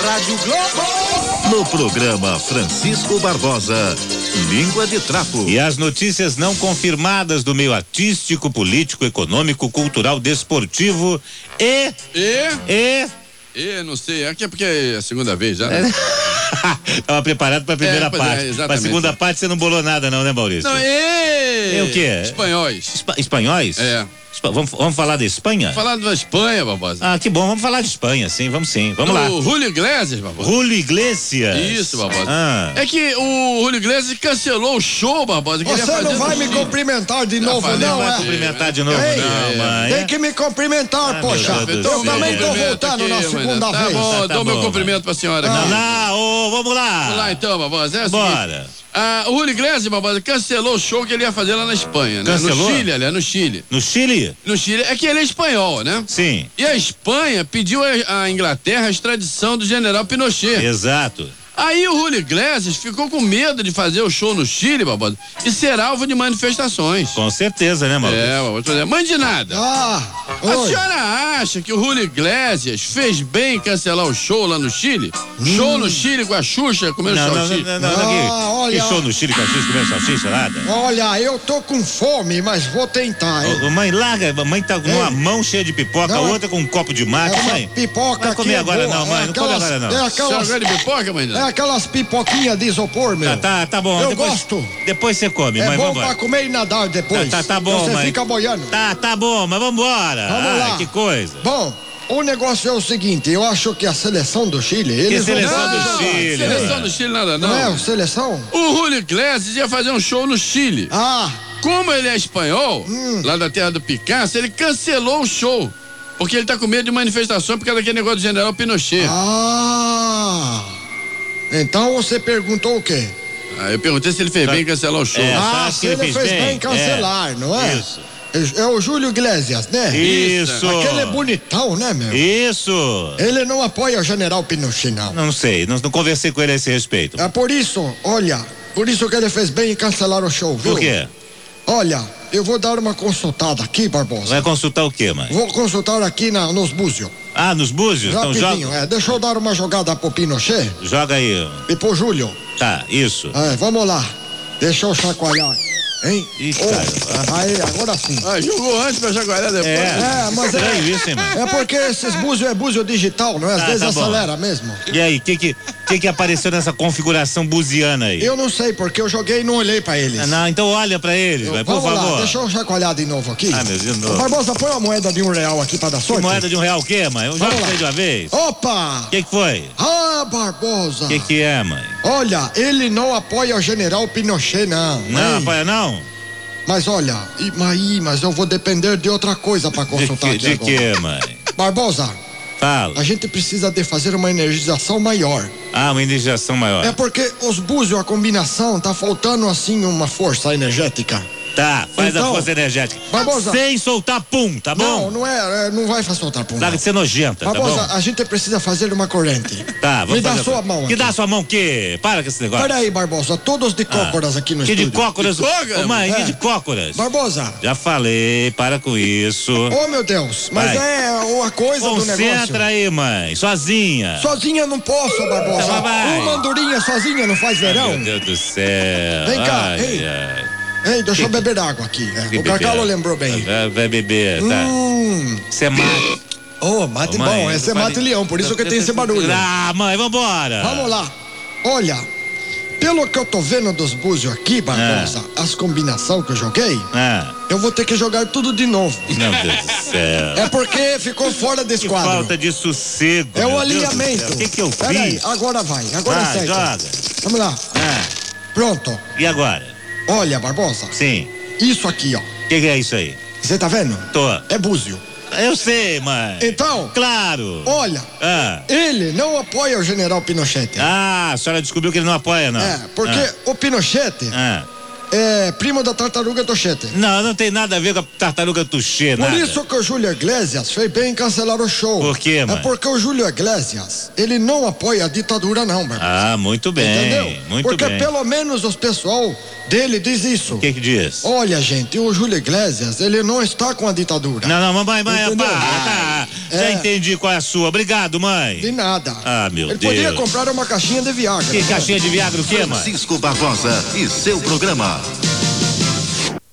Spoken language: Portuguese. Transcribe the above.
Rádio Globo. No programa Francisco Barbosa, Língua de Trapo. E as notícias não confirmadas do meio artístico, político, econômico, cultural, desportivo não sei, aqui é porque é a segunda vez já, né? Tava preparado pra primeira parte. Pra segunda parte você não bolou nada não, né, Maurício? Não, o quê? Espanhóis. Espanhóis? É. Vamos falar da Espanha? Falar da Espanha, Barbosa. Ah, que bom, vamos falar de Espanha, sim, vamos lá. O Julio Iglesias, Barbosa. Julio Iglesias? Isso, Barbosa. É que o Julio Iglesias cancelou o show, Barbosa. Você não vai me cumprimentar de novo, não, vai cumprimentar de novo, não, mãe. Tem que me cumprimentar, poxa. Eu também tô voltando na segunda vez. Tá bom, dou meu cumprimento pra senhora aqui. Vamos lá. Vamos lá então, Barbosa. Bora. O Julio Iglesias, Barbosa, cancelou o show que ele ia fazer lá na Espanha, né? Cancelou? No Chile, aliás, no Chile. No Chile? No Chile. É que ele é espanhol, né? Sim. E a Espanha pediu à Inglaterra a extradição do general Pinochet. Exato. Aí o Julio Iglesias ficou com medo de fazer o show no Chile, Barbosa, e ser alvo de manifestações. Com certeza, né, Maurício? Barbosa. Mãe de nada. A senhora acha que o Julio Iglesias fez bem em cancelar o show lá no Chile? Show no Chile com a Xuxa comendo salsicha? Não, que show no Chile com a Xuxa comendo salsicha, nada? Olha, eu tô com fome, mas vou tentar, hein? Mãe, larga, mãe tá com uma mão cheia de pipoca, a outra com um copo de mate, mãe. Pipoca não comer agora não, mãe, não come agora não. Você gosta de pipoca, mãe? Aquelas pipoquinhas de isopor, meu. Tá bom. Eu gosto. Depois você come, mãe, vamos pra comer e nadar depois. Tá bom, você mãe. Você fica boiando. Tá bom, mas vambora. Vamos lá. Que coisa. Bom, o negócio é o seguinte, eu acho que a seleção do Chile... Seleção do Chile? Seleção do Chile nada não. Não é seleção? O Julio Iglesias ia fazer um show no Chile. Como ele é espanhol, lá da terra do Picasso, ele cancelou o show. Porque ele tá com medo de manifestação por causa daquele negócio do general Pinochet. Então você perguntou o quê? Eu perguntei se ele fez bem em cancelar o show. Se ele fez bem em cancelar, não é? Isso. É o Julio Iglesias, né? Isso. Aquele é bonitão, né, meu? Isso. Ele não apoia o general Pinochet, não. Não sei, não conversei com ele a esse respeito. É por isso que ele fez bem em cancelar o show, viu? Por quê? Olha, eu vou dar uma consultada aqui, Barbosa. Vai consultar o quê, mãe? Vou consultar aqui nos búzios. Nos búzios? Rapidinho, então joga. Deixa eu dar uma jogada pro Pinochet. Joga aí. E pro Júlio. Tá, isso. Vamos lá. Deixa eu chacoalhar. Hein? Cara. Agora sim. Jogou antes pra chacoalhar depois. Mas estranho isso, hein, mano? É porque esses búzios é búzio digital, não é? Às vezes acelera mesmo. E aí, o que apareceu nessa configuração buziana aí? Eu não sei, porque eu joguei e não olhei pra eles. Não, então olha pra eles, por favor. Lá, deixa eu chacoalhar de novo aqui. Meu Deus, de novo. Barbosa, põe uma moeda de R$1 aqui pra dar sorte. Que moeda de R$1 o quê, mãe? Eu jogo de uma vez. Opa! O que foi? Barbosa. O que é, mãe? Olha, ele não apoia o general Pinochet, não. Não apoia, não? Mas olha, mas eu vou depender de outra coisa pra consultar aqui agora. De que, mãe? Barbosa. Fala. A gente precisa de fazer uma energização maior. Uma energização maior. É porque os búzios, a combinação, tá faltando assim uma força energética. Tá, faz a força energética. Barbosa. Sem soltar pum, tá bom? Não vai soltar pum. Larga de ser nojenta, Barbosa, tá bom? a gente precisa fazer uma corrente. Tá, vamos Me dá sua mão aqui. Que dá sua mão que? Para com esse negócio. Peraí, Barbosa, todos de cócoras aqui no estúdio. Que de cócoras? Mãe, que de cócoras? Barbosa. Já falei, para com isso. Meu Deus, mas é uma coisa do negócio. Concentra aí, mãe, sozinha. Sozinha não posso, Barbosa. Então vai. Uma andorinha sozinha não faz verão. Meu Deus do céu. Vem cá, Ei, deixa eu beber água aqui. O Cacau lembrou bem. Vai beber, tá? Você é mate. Mate bom, esse é mate leão, por isso que tem esse barulho. Mãe, vambora. Vamos lá. Olha, pelo que eu tô vendo dos búzios aqui, Barbosa, as combinações que eu joguei, eu vou ter que jogar tudo de novo. Meu Deus do céu. É porque ficou fora desse quadro. Falta de sossego. É o alinhamento. O que eu fiz? Peraí, agora vai. Agora é certo. Joga. Vamos lá. Pronto. E agora? Olha, Barbosa. Sim. Isso aqui, ó. O que é isso aí? Você tá vendo? Tô. É búzio. Eu sei, mãe. Então? Claro. Olha, ele não apoia o general Pinochet. A senhora descobriu que ele não apoia, não? Porque o Pinochet é primo da tartaruga Tochete. Não tem nada a ver com a tartaruga Tochete, nada. Por isso que o Júlio Iglesias fez bem em cancelar o show. Por quê, mãe? É porque o Júlio Iglesias, ele não apoia a ditadura, não, Barbosa. Muito bem. Entendeu? Muito porque bem. pelo menos os pessoal dele diz isso. O que diz? Olha, gente, o Júlio Iglesias, ele não está com a ditadura. Não, mamãe, tá. Já entendi qual é a sua. Obrigado, mãe. De nada. Ah, meu Deus. Ele poderia comprar uma caixinha de Viagra. Que caixinha de Viagra o quê, mãe? Francisco Barbosa e seu programa.